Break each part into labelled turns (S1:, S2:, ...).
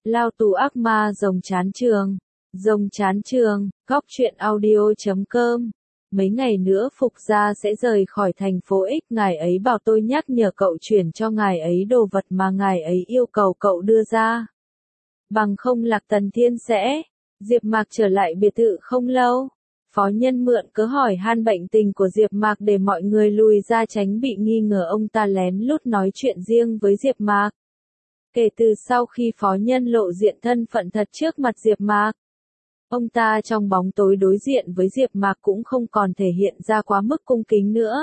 S1: Lao tù ác ma rồng chán trường. Rồng chán trường, góc truyện audio.com. Mấy ngày nữa Phục gia sẽ rời khỏi thành phố X. Ngài ấy bảo tôi nhắc nhở cậu chuyển cho ngài ấy đồ vật mà ngài ấy yêu cầu cậu đưa ra. Bằng không Lạc Tần Thiên sẽ. Diệp Mạc trở lại biệt thự không lâu. Phó Nhân mượn cớ hỏi han bệnh tình của Diệp Mạc để mọi người lùi ra tránh bị nghi ngờ ông ta lén lút nói chuyện riêng với Diệp Mạc. Kể từ sau khi Phó Nhân lộ diện thân phận thật trước mặt Diệp Mạc, ông ta trong bóng tối đối diện với Diệp Mạc cũng không còn thể hiện ra quá mức cung kính nữa.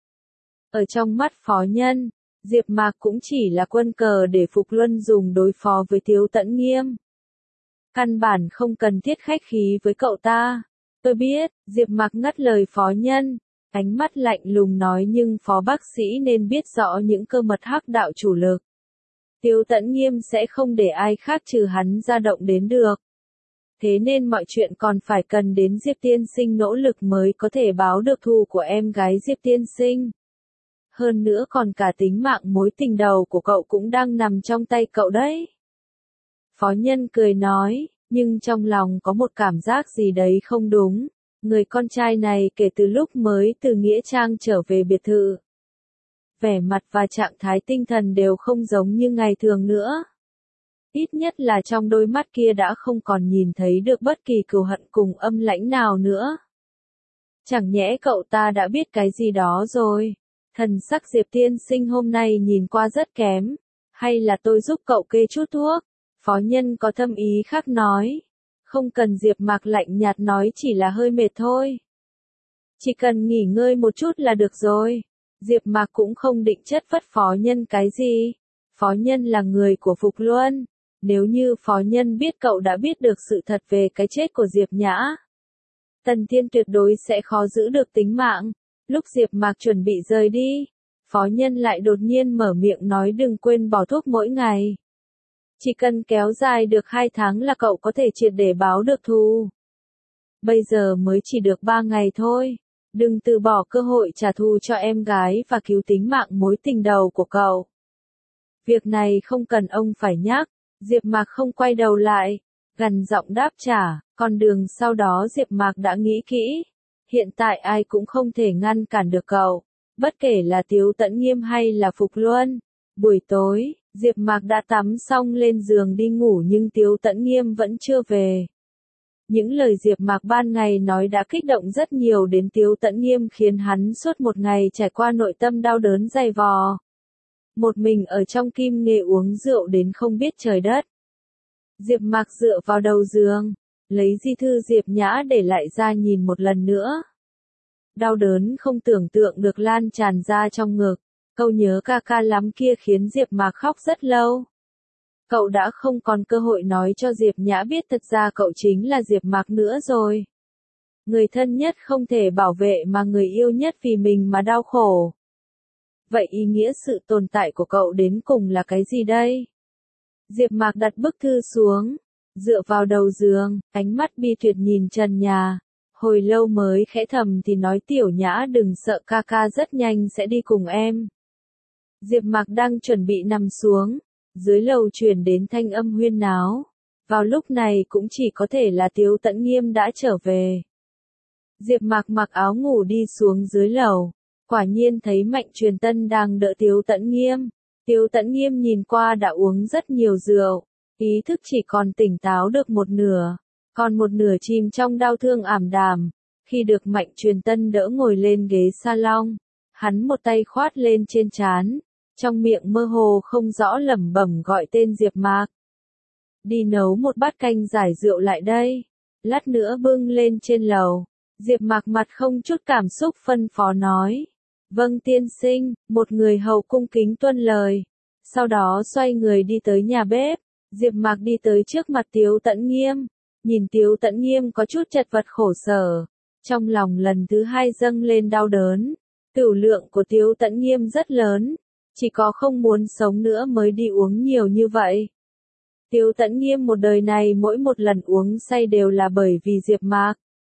S1: Ở trong mắt Phó Nhân, Diệp Mạc cũng chỉ là quân cờ để Phục Luân dùng đối phó với Tiếu Tẫn Nghiêm. Căn bản không cần thiết khách khí với cậu ta. Tôi biết, Diệp Mạc ngắt lời Phó Nhân, ánh mắt lạnh lùng nói, nhưng Phó bác sĩ nên biết rõ những cơ mật hắc đạo chủ lực. Tiếu Tẫn Nghiêm sẽ không để ai khác trừ hắn ra động đến được. Thế nên mọi chuyện còn phải cần đến Diệp tiên sinh nỗ lực mới có thể báo được thù của em gái Diệp tiên sinh. Hơn nữa còn cả tính mạng mối tình đầu của cậu cũng đang nằm trong tay cậu đấy. Phó Nhân cười nói, nhưng trong lòng có một cảm giác gì đấy không đúng. Người con trai này kể từ lúc mới từ Nghĩa Trang trở về biệt thự, vẻ mặt và trạng thái tinh thần đều không giống như ngày thường nữa. Ít nhất là trong đôi mắt kia đã không còn nhìn thấy được bất kỳ cừu hận cùng âm lãnh nào nữa. Chẳng nhẽ cậu ta đã biết cái gì đó rồi. Thần sắc Diệp tiên sinh hôm nay nhìn qua rất kém. Hay là tôi giúp cậu kê chút thuốc? Phó Nhân có thâm ý khác nói. Không cần. Diệp Mạc lạnh nhạt nói, chỉ là hơi mệt thôi. Chỉ cần nghỉ ngơi một chút là được rồi. Diệp Mạc cũng không định chất vấn Phó Nhân cái gì. Phó Nhân là người của Phục Luân. Nếu như Phó Nhân biết cậu đã biết được sự thật về cái chết của Diệp Nhã, Tần Thiên tuyệt đối sẽ khó giữ được tính mạng. Lúc Diệp Mạc chuẩn bị rời đi, Phó Nhân lại đột nhiên mở miệng nói, đừng quên bỏ thuốc mỗi ngày. Chỉ cần kéo dài được 2 tháng là cậu có thể triệt để báo được thù. Bây giờ mới chỉ được 3 ngày thôi. Đừng từ bỏ cơ hội trả thù cho em gái và cứu tính mạng mối tình đầu của cậu. Việc này không cần ông phải nhắc. Diệp Mạc không quay đầu lại, gằn giọng đáp trả. Con đường sau đó Diệp Mạc đã nghĩ kỹ. Hiện tại ai cũng không thể ngăn cản được cậu, bất kể là Tiếu Tẫn Nghiêm hay là Phục Luân. Buổi tối, Diệp Mạc đã tắm xong lên giường đi ngủ, nhưng Tiếu Tẫn Nghiêm vẫn chưa về. Những lời Diệp Mạc ban ngày nói đã kích động rất nhiều đến Tiếu Tẫn Nghiêm, khiến hắn suốt một ngày trải qua nội tâm đau đớn dày vò. Một mình ở trong Kim Nghê uống rượu đến không biết trời đất. Diệp Mạc dựa vào đầu giường, lấy di thư Diệp Nhã để lại ra nhìn một lần nữa. Đau đớn không tưởng tượng được lan tràn ra trong ngực. Câu nhớ ca ca lắm kia khiến Diệp Mạc khóc rất lâu. Cậu đã không còn cơ hội nói cho Diệp Nhã biết thật ra cậu chính là Diệp Mạc nữa rồi. Người thân nhất không thể bảo vệ mà người yêu nhất vì mình mà đau khổ. Vậy ý nghĩa sự tồn tại của cậu đến cùng là cái gì đây? Diệp Mạc đặt bức thư xuống, dựa vào đầu giường, ánh mắt bi tuyệt nhìn trần nhà. Hồi lâu mới khẽ thầm thì nói, Tiểu Nhã đừng sợ, ca ca rất nhanh sẽ đi cùng em. Diệp Mạc đang chuẩn bị nằm xuống, dưới lầu truyền đến thanh âm huyên náo. Vào lúc này cũng chỉ có thể là Tiếu Tẫn Nghiêm đã trở về. Diệp Mạc mặc áo ngủ đi xuống dưới lầu, quả nhiên thấy Mạnh Truyền Tân đang đỡ Tiếu Tẫn Nghiêm. Tiếu Tẫn Nghiêm nhìn qua đã uống rất nhiều rượu, ý thức chỉ còn tỉnh táo được một nửa, còn một nửa chìm trong đau thương ảm đạm. Khi được Mạnh Truyền Tân đỡ ngồi lên ghế salon, hắn một tay khoát lên trên trán, trong miệng mơ hồ không rõ lẩm bẩm gọi tên Diệp Mạc. Đi nấu một bát canh giải rượu lại đây, lát nữa bưng lên trên lầu. Diệp Mạc mặt không chút cảm xúc phân phó nói. Vâng tiên sinh, một người hầu cung kính tuân lời. Sau đó xoay người đi tới nhà bếp. Diệp Mạc đi tới trước mặt Tiếu Tẫn Nghiêm, nhìn Tiếu Tẫn Nghiêm có chút chật vật khổ sở, trong lòng lần thứ hai dâng lên đau đớn. Tửu lượng của Tiếu Tẫn Nghiêm rất lớn, chỉ có không muốn sống nữa mới đi uống nhiều như vậy. Tiếu Tẫn Nghiêm một đời này mỗi một lần uống say đều là bởi vì Diệp Mạc.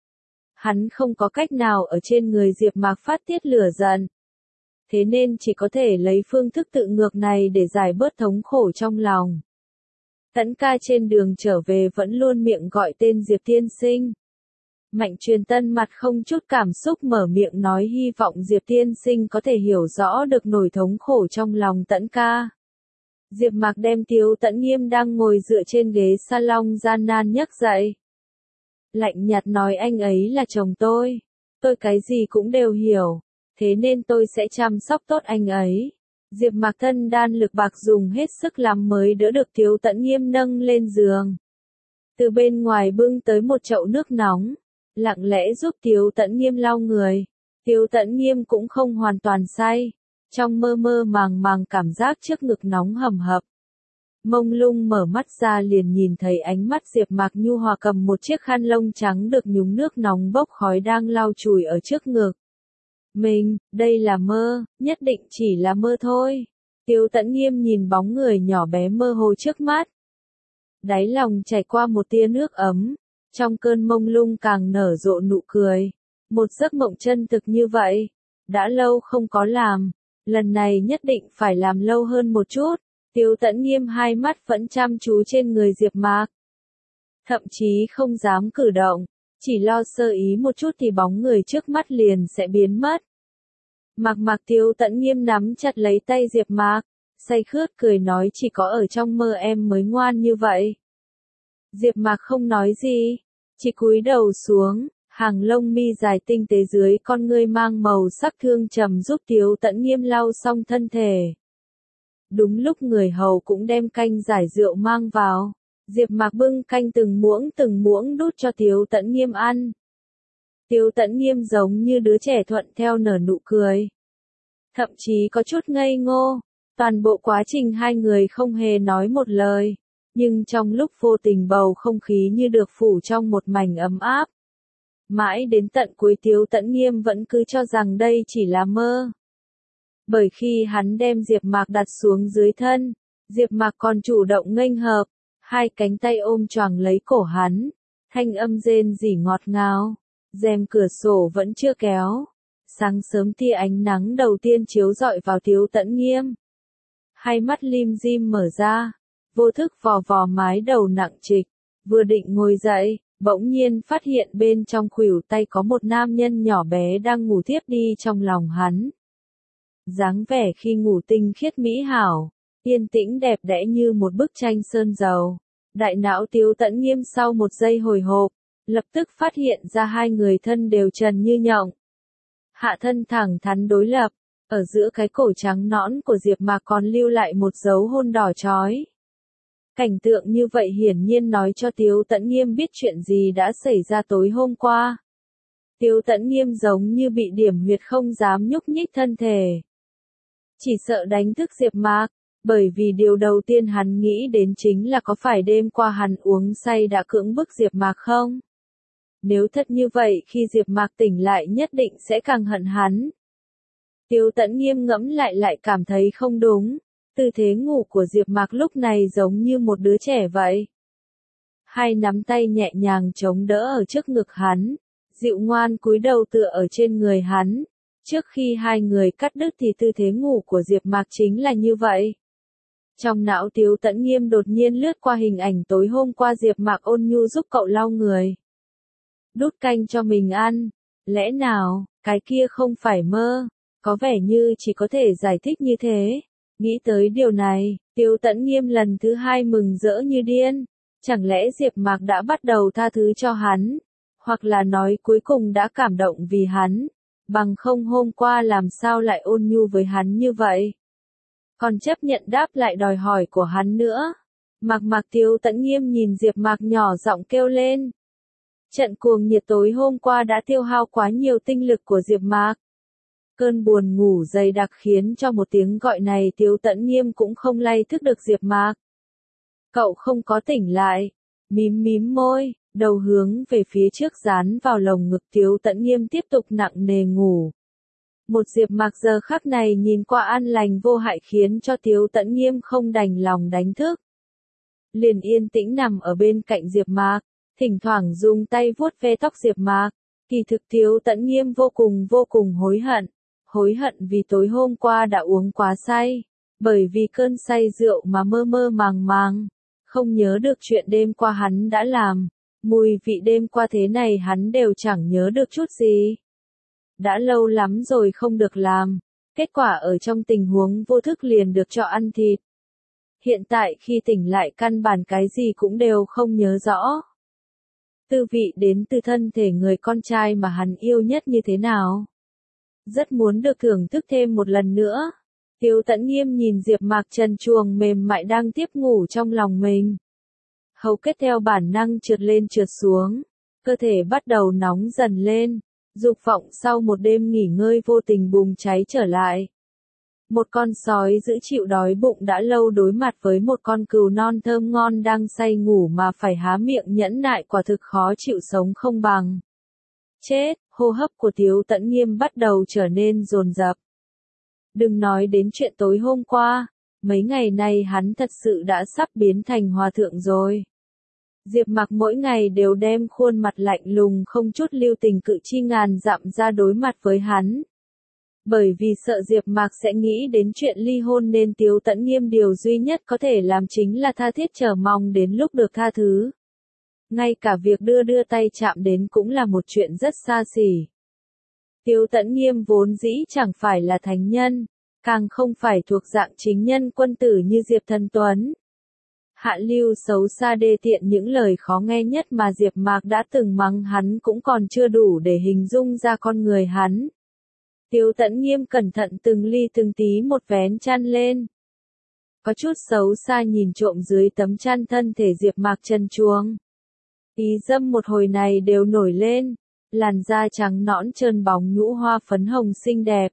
S1: Hắn không có cách nào ở trên người Diệp Mạc phát tiết lửa giận. Thế nên chỉ có thể lấy phương thức tự ngược này để giải bớt thống khổ trong lòng. Tẫn ca trên đường trở về vẫn luôn miệng gọi tên Diệp tiên sinh. Mạnh Truyền Tân mặt không chút cảm xúc mở miệng nói hy vọng Diệp tiên sinh có thể hiểu rõ được nỗi thống khổ trong lòng Tẫn ca. Diệp Mạc đem Tiếu Tẫn Nghiêm đang ngồi dựa trên ghế salon gian nan nhấc dậy. Lạnh nhạt nói anh ấy là chồng tôi cái gì cũng đều hiểu, thế nên tôi sẽ chăm sóc tốt anh ấy. Diệp Mạc thân đan lực bạc dùng hết sức lắm mới đỡ được Tiếu Tẫn Nghiêm nâng lên giường. Từ bên ngoài bưng tới một chậu nước nóng, lặng lẽ giúp Tiếu Tẫn Nghiêm lau người. Tiếu Tẫn Nghiêm cũng không hoàn toàn say, trong mơ mơ màng màng cảm giác trước ngực nóng hầm hập. Mông lung mở mắt ra liền nhìn thấy ánh mắt Diệp Mạc nhu hòa cầm một chiếc khăn lông trắng được nhúng nước nóng bốc khói đang lau chùi ở trước ngực. Đây là mơ, nhất định chỉ là mơ thôi. Tiếu Tẫn Nghiêm nhìn bóng người nhỏ bé mơ hồ trước mắt. Đáy lòng chảy qua một tia nước ấm, trong cơn mông lung càng nở rộ nụ cười. Một giấc mộng chân thực như vậy, đã lâu không có làm, lần này nhất định phải làm lâu hơn một chút. Tiếu Tẫn Nghiêm hai mắt vẫn chăm chú trên người Diệp Mạc. Thậm chí không dám cử động, chỉ lo sơ ý một chút thì bóng người trước mắt liền sẽ biến mất. Mạc Tiếu Tẫn Nghiêm nắm chặt lấy tay Diệp Mạc, say khướt cười nói chỉ có ở trong mơ em mới ngoan như vậy. Diệp Mạc không nói gì, chỉ cúi đầu xuống, hàng lông mi dài tinh tế dưới con ngươi mang màu sắc thương trầm giúp Tiếu Tẫn Nghiêm lau xong thân thể. Đúng lúc người hầu cũng đem canh giải rượu mang vào, Diệp Mạc bưng canh từng muỗng đút cho Tiếu Tẫn Nghiêm ăn. Tiếu Tẫn Nghiêm giống như đứa trẻ thuận theo nở nụ cười. Thậm chí có chút ngây ngô, toàn bộ quá trình hai người không hề nói một lời, nhưng trong lúc vô tình bầu không khí như được phủ trong một mảnh ấm áp. Mãi đến tận cuối Tiếu Tẫn Nghiêm vẫn cứ cho rằng đây chỉ là mơ. Bởi khi hắn đem Diệp Mạc đặt xuống dưới thân, Diệp Mạc còn chủ động nghênh hợp, hai cánh tay ôm choàng lấy cổ hắn, thanh âm rên rỉ ngọt ngào, rèm cửa sổ vẫn chưa kéo. Sáng sớm tia ánh nắng đầu tiên chiếu rọi vào Tiếu Tẫn Nghiêm. Hai mắt lim dim mở ra, vô thức vò vò mái đầu nặng trịch, vừa định ngồi dậy, bỗng nhiên phát hiện bên trong khuỷu tay có một nam nhân nhỏ bé đang ngủ thiếp đi trong lòng hắn. Dáng vẻ khi ngủ tinh khiết mỹ hảo, yên tĩnh đẹp đẽ như một bức tranh sơn dầu. Đại não Tiếu Tẫn Nghiêm sau một giây hồi hộp, lập tức phát hiện ra hai người thân đều trần như nhộng. Hạ thân thẳng thắn đối lập, ở giữa cái cổ trắng nõn của Diệp Mạc còn lưu lại một dấu hôn đỏ chói. Cảnh tượng như vậy hiển nhiên nói cho Tiếu Tẫn Nghiêm biết chuyện gì đã xảy ra tối hôm qua. Tiếu Tẫn Nghiêm giống như bị điểm huyệt không dám nhúc nhích thân thể. Chỉ sợ đánh thức Diệp Mạc, bởi vì điều đầu tiên hắn nghĩ đến chính là có phải đêm qua hắn uống say đã cưỡng bức Diệp Mạc không? Nếu thật như vậy khi Diệp Mạc tỉnh lại nhất định sẽ càng hận hắn. Tiếu Tẫn Nghiêm ngẫm lại cảm thấy không đúng, tư thế ngủ của Diệp Mạc lúc này giống như một đứa trẻ vậy. Hai nắm tay nhẹ nhàng chống đỡ ở trước ngực hắn, dịu ngoan cúi đầu tựa ở trên người hắn. Trước khi hai người cắt đứt thì tư thế ngủ của Diệp Mạc chính là như vậy. Trong não Tiếu Tẫn Nghiêm đột nhiên lướt qua hình ảnh tối hôm qua Diệp Mạc ôn nhu giúp cậu lau người, đút canh cho mình ăn. Lẽ nào, cái kia không phải mơ? Có vẻ như chỉ có thể giải thích như thế. Nghĩ tới điều này, Tiếu Tẫn Nghiêm lần thứ hai mừng rỡ như điên. Chẳng lẽ Diệp Mạc đã bắt đầu tha thứ cho hắn? Hoặc là nói cuối cùng đã cảm động vì hắn? Bằng không hôm qua làm sao lại ôn nhu với hắn như vậy? Còn chấp nhận đáp lại đòi hỏi của hắn nữa. Mạc Tiếu Tẫn Nghiêm nhìn Diệp Mạc nhỏ giọng kêu lên. Trận cuồng nhiệt tối hôm qua đã tiêu hao quá nhiều tinh lực của Diệp Mạc. Cơn buồn ngủ dày đặc khiến cho một tiếng gọi này Tiếu Tẫn Nghiêm cũng không lay thức được Diệp Mạc. Cậu không có tỉnh lại. Mím môi, đầu hướng về phía trước dán vào lồng ngực Tiếu Tẫn Nghiêm tiếp tục nặng nề ngủ. Một Diệp Mạc giờ khắc này nhìn qua an lành vô hại khiến cho Tiếu Tẫn Nghiêm không đành lòng đánh thức. Liền yên tĩnh nằm ở bên cạnh Diệp Mạc, thỉnh thoảng dùng tay vuốt ve tóc Diệp Mạc. Kỳ thực Tiếu Tẫn Nghiêm vô cùng hối hận vì tối hôm qua đã uống quá say, bởi vì cơn say rượu mà mơ mơ màng màng, không nhớ được chuyện đêm qua hắn đã làm. Mùi vị đêm qua thế này hắn đều chẳng nhớ được chút gì. Đã lâu lắm rồi không được làm. Kết quả ở trong tình huống vô thức liền được cho ăn thịt. Hiện tại khi tỉnh lại căn bản cái gì cũng đều không nhớ rõ. Tư vị đến từ thân thể người con trai mà hắn yêu nhất như thế nào. Rất muốn được thưởng thức thêm một lần nữa. Tiếu Tẫn Nghiêm nhìn Diệp Mạc trần truồng mềm mại đang tiếp ngủ trong lòng mình. Hầu kết theo bản năng trượt lên trượt xuống. Cơ thể bắt đầu nóng dần lên. Dục vọng sau một đêm nghỉ ngơi vô tình bùng cháy trở lại. Một con sói giữ chịu đói bụng đã lâu đối mặt với một con cừu non thơm ngon đang say ngủ mà phải há miệng nhẫn nại quả thực khó chịu sống không bằng. Chết, hô hấp của Tiếu Tẫn Nghiêm bắt đầu trở nên dồn dập. Đừng nói đến chuyện tối hôm qua, mấy ngày nay hắn thật sự đã sắp biến thành hòa thượng rồi. Diệp Mạc mỗi ngày đều đem khuôn mặt lạnh lùng không chút lưu tình cự chi ngàn dặm ra đối mặt với hắn. Bởi vì sợ Diệp Mạc sẽ nghĩ đến chuyện ly hôn nên Tiếu Tẫn Nghiêm điều duy nhất có thể làm chính là tha thiết chờ mong đến lúc được tha thứ. Ngay cả việc đưa tay chạm đến cũng là một chuyện rất xa xỉ. Tiếu Tẫn Nghiêm vốn dĩ chẳng phải là thánh nhân, càng không phải thuộc dạng chính nhân quân tử như Diệp Thần Tuấn. Hạ lưu xấu xa đê tiện những lời khó nghe nhất mà Diệp Mạc đã từng mắng hắn cũng còn chưa đủ để hình dung ra con người hắn. Tiếu Tẫn Nghiêm cẩn thận từng ly từng tí một vén chăn lên. Có chút xấu xa nhìn trộm dưới tấm chăn thân thể Diệp Mạc trần truồng. Ý dâm một hồi này đều nổi lên, làn da trắng nõn trơn bóng nhũ hoa phấn hồng xinh đẹp.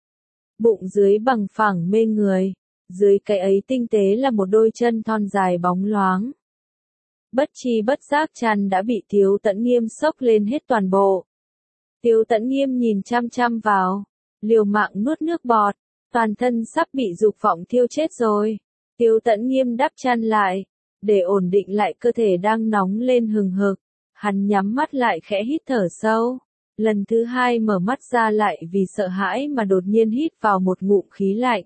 S1: Bụng dưới bằng phẳng mê người, dưới cái ấy tinh tế là một đôi chân thon dài bóng loáng. Bất chi bất giác chăn đã bị Tiếu Tẫn Nghiêm xốc lên hết toàn bộ. Tiếu Tẫn Nghiêm nhìn chăm chăm vào, liều mạng nuốt nước bọt, toàn thân sắp bị dục vọng thiêu chết rồi. Tiếu Tẫn Nghiêm đắp chăn lại, để ổn định lại cơ thể đang nóng lên hừng hực, hắn nhắm mắt lại khẽ hít thở sâu. Lần thứ hai mở mắt ra lại vì sợ hãi mà đột nhiên hít vào một ngụm khí lạnh.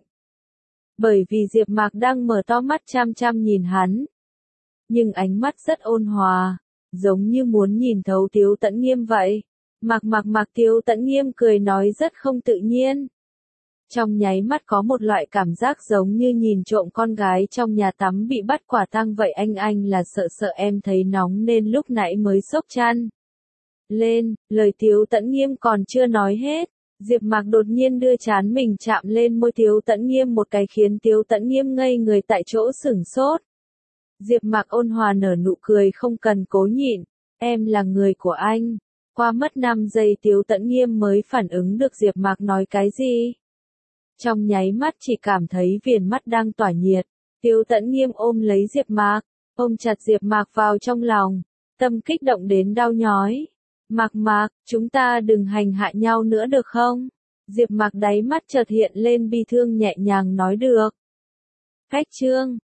S1: Bởi vì Diệp Mạc đang mở to mắt chăm chăm nhìn hắn. Nhưng ánh mắt rất ôn hòa, giống như muốn nhìn thấu Tiếu Tẫn Nghiêm vậy. Mạc Tiếu Tẫn Nghiêm cười nói rất không tự nhiên. Trong nháy mắt có một loại cảm giác giống như nhìn trộm con gái trong nhà tắm bị bắt quả tang vậy. Anh là sợ em thấy nóng nên lúc nãy mới xốc chăn lên. Lời Tiếu Tẫn Nghiêm còn chưa nói hết, Diệp Mạc đột nhiên đưa trán mình chạm lên môi Tiếu Tẫn Nghiêm một cái khiến Tiếu Tẫn Nghiêm ngây người tại chỗ sửng sốt. Diệp Mạc ôn hòa nở nụ cười không cần cố nhịn, em là người của anh. Qua mất 5 giây Tiếu Tẫn Nghiêm mới phản ứng được Diệp Mạc nói cái gì. Trong nháy mắt chỉ cảm thấy viền mắt đang tỏa nhiệt, Tiếu Tẫn Nghiêm ôm lấy Diệp Mạc, ôm chặt Diệp Mạc vào trong lòng, tâm kích động đến đau nhói. Mạc, chúng ta đừng hành hạ nhau nữa được không? Diệp Mạc đáy mắt chợt hiện lên bi thương nhẹ nhàng nói được. Cách chương